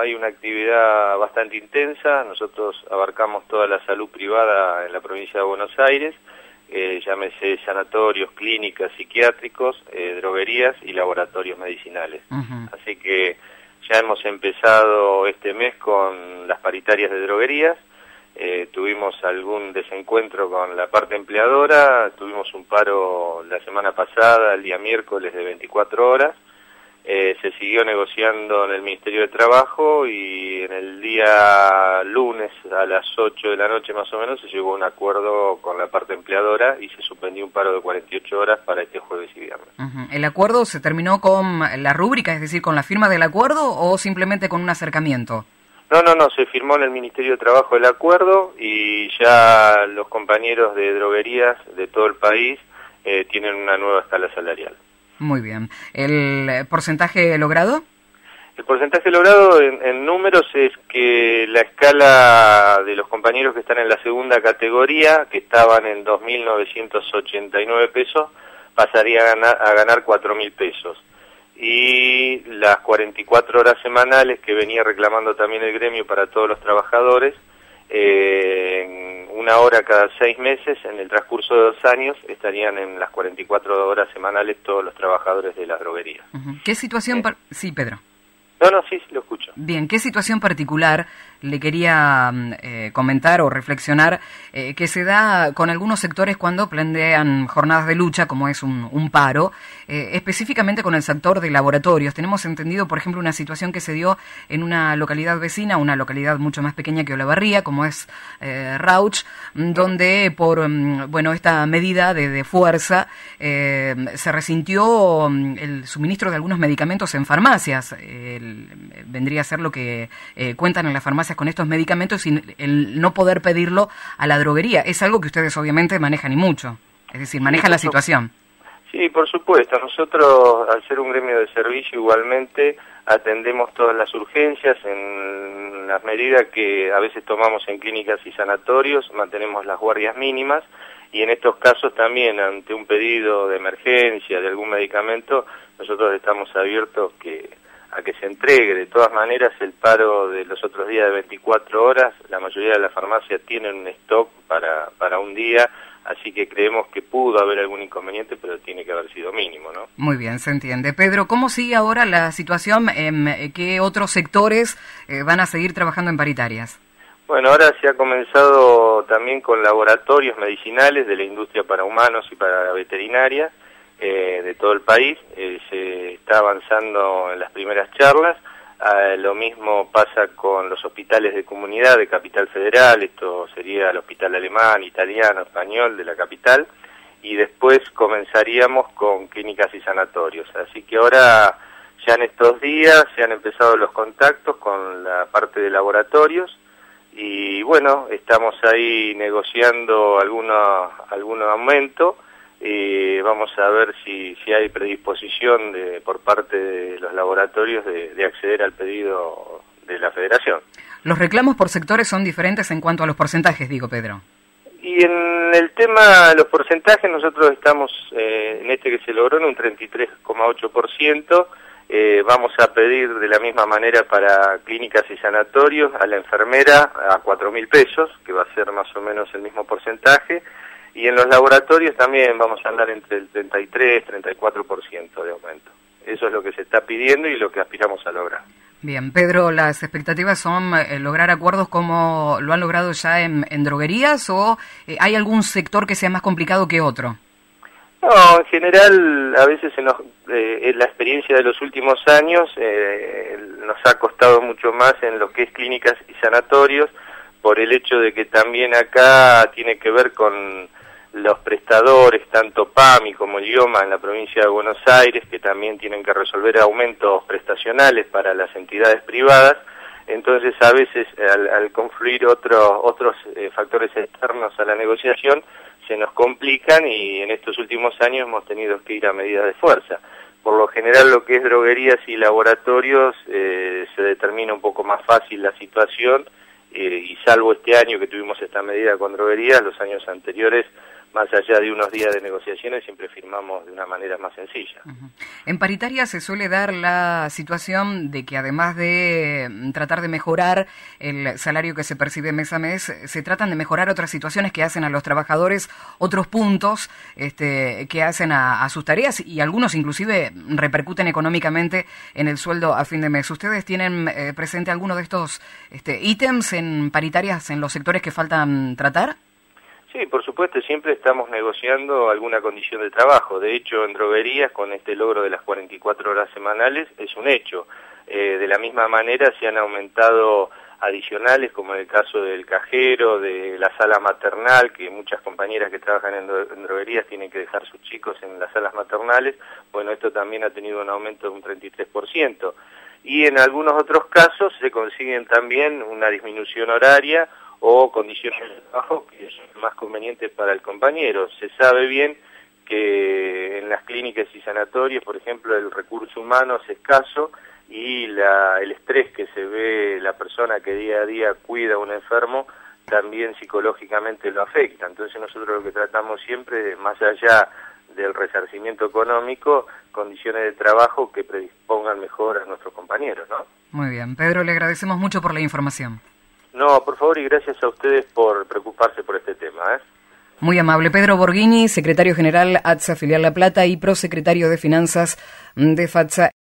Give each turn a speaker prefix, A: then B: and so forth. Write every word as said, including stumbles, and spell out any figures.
A: hay una actividad bastante intensa. Nosotros abarcamos toda la salud privada en la provincia de Buenos Aires, eh, llámese sanatorios, clínicas, psiquiátricos, eh, droguerías y laboratorios medicinales. Uh-huh. Así que ya hemos empezado este mes con las paritarias de droguerías. Eh, tuvimos algún desencuentro con la parte empleadora, tuvimos un paro la semana pasada, el día miércoles de veinticuatro horas, eh, se siguió negociando en el Ministerio de Trabajo y en el día lunes a las ocho de la noche más o menos se llegó a un acuerdo con la parte empleadora y se suspendió un paro de cuarenta y ocho horas para este jueves y viernes.
B: Uh-huh. ¿El acuerdo se terminó con la rúbrica, es decir, con la firma del acuerdo o simplemente con un acercamiento?
A: No, no, no, se firmó en el Ministerio de Trabajo el acuerdo y ya los compañeros de droguerías de todo el país eh, tienen una nueva escala salarial.
B: Muy bien. ¿El porcentaje logrado?
A: El porcentaje logrado en, en números es que la escala de los compañeros que están en la segunda categoría, que estaban en dos mil novecientos ochenta y nueve pesos, pasaría a ganar, a ganar cuatro mil pesos. Y las cuarenta y cuatro horas semanales que venía reclamando también el gremio para todos los trabajadores, eh, una hora cada seis meses, en el transcurso de dos años, estarían en las cuarenta y cuatro horas semanales todos los trabajadores de las droguerías.
B: Uh-huh. ¿Qué situación? Eh. Par- sí, Pedro.
A: No, no, sí, lo escucho.
B: Bien, ¿qué situación particular le quería eh, comentar o reflexionar eh, que se da con algunos sectores cuando plantean jornadas de lucha, como es un, un paro, eh, específicamente con el sector de laboratorios? Tenemos entendido, por ejemplo, una situación que se dio en una localidad vecina, una localidad mucho más pequeña que Olavarría, como es eh, Rauch, donde por bueno esta medida de, de fuerza eh, se resintió el suministro de algunos medicamentos en farmacias. El, vendría a ser lo que eh, cuentan en las farmacias con estos medicamentos y el no poder pedirlo a la droguería. Es algo que ustedes obviamente manejan y mucho, es decir, manejan sí, la situación.
A: Sí, por supuesto. Nosotros, al ser un gremio de servicio, igualmente atendemos todas las urgencias en las medidas que a veces tomamos en clínicas y sanatorios, mantenemos las guardias mínimas y en estos casos también, ante un pedido de emergencia de algún medicamento, nosotros estamos abiertos que a que se entregue. De todas maneras, el paro de los otros días de veinticuatro horas, la mayoría de las farmacias tienen un stock para, para un día, así que creemos que pudo haber algún inconveniente, pero tiene que haber sido mínimo, ¿no?
B: Muy bien, se entiende. Pedro, ¿cómo sigue ahora la situación? Eh, ¿Qué otros sectores eh, van a seguir trabajando en paritarias?
A: Bueno, ahora se ha comenzado también con laboratorios medicinales de la industria para humanos y para la veterinaria, Eh, de todo el país. Eh, se está avanzando en las primeras charlas. Eh, lo mismo pasa con los hospitales de comunidad de Capital Federal, esto sería el hospital alemán, italiano, español de la capital, y después comenzaríamos con clínicas y sanatorios. Así que ahora, ya en estos días, se han empezado los contactos con la parte de laboratorios, y bueno, estamos ahí negociando algunos, algún aumento, y vamos a ver si, si hay predisposición de, por parte de los laboratorios de, de acceder al pedido de la Federación.
B: Los reclamos por sectores son diferentes en cuanto a los porcentajes, digo, Pedro.
A: Y en el tema de los porcentajes, nosotros estamos eh, en este que se logró en un treinta y tres coma ocho por ciento. Eh, vamos a pedir de la misma manera para clínicas y sanatorios a la enfermera a cuatro mil pesos, que va a ser más o menos el mismo porcentaje. Y en los laboratorios también vamos a andar entre el treinta y tres y treinta y cuatro por ciento de aumento. Eso es lo que se está pidiendo y lo que aspiramos a lograr.
B: Bien, Pedro, ¿las expectativas son eh, lograr acuerdos como lo han logrado ya en, en droguerías o eh, hay algún sector que sea más complicado que otro?
A: No, en general a veces en, los, eh, en la experiencia de los últimos años eh, nos ha costado mucho más en lo que es clínicas y sanatorios por el hecho de que también acá tiene que ver con los prestadores, tanto PAMI como el IOMA en la provincia de Buenos Aires, que también tienen que resolver aumentos prestacionales para las entidades privadas. Entonces, a veces, al, al confluir otros otros eh, factores externos a la negociación, se nos complican y en estos últimos años hemos tenido que ir a medidas de fuerza. Por lo general, lo que es droguerías y laboratorios, eh, se determina un poco más fácil la situación, eh, y salvo este año que tuvimos esta medida con droguerías, los años anteriores más allá de unos días de negociaciones, siempre firmamos de una manera más sencilla.
B: Uh-huh. En paritaria se suele dar la situación de que además de tratar de mejorar el salario que se percibe mes a mes, se tratan de mejorar otras situaciones que hacen a los trabajadores, otros puntos este, que hacen a, a sus tareas, y algunos inclusive repercuten económicamente en el sueldo a fin de mes. ¿Ustedes tienen eh, presente alguno de estos este, ítems en paritarias en los sectores que faltan tratar?
A: Sí, por supuesto, siempre estamos negociando alguna condición de trabajo. De hecho, en droguerías, con este logro de las cuarenta y cuatro horas semanales, es un hecho. Eh, de la misma manera, se han aumentado adicionales, como en el caso del cajero, de la sala maternal, que muchas compañeras que trabajan en, dro en droguerías tienen que dejar sus chicos en las salas maternales. Bueno, esto también ha tenido un aumento de un treinta y tres por ciento. Y en algunos otros casos se consiguen también una disminución horaria o condiciones de trabajo que son más convenientes para el compañero. Se sabe bien que en las clínicas y sanatorios, por ejemplo, el recurso humano es escaso y la, el estrés que se ve la persona que día a día cuida a un enfermo también psicológicamente lo afecta. Entonces nosotros lo que tratamos siempre, más allá del resarcimiento económico, condiciones de trabajo que predispongan mejor a nuestros compañeros, ¿no?
B: Muy bien. Pedro, le agradecemos mucho por la información.
A: No, por favor, y gracias a ustedes por preocuparse por este tema, ¿eh?
B: Muy amable. Pedro Borghini, secretario general A T S A Filial La Plata y prosecretario de Finanzas de FATSA.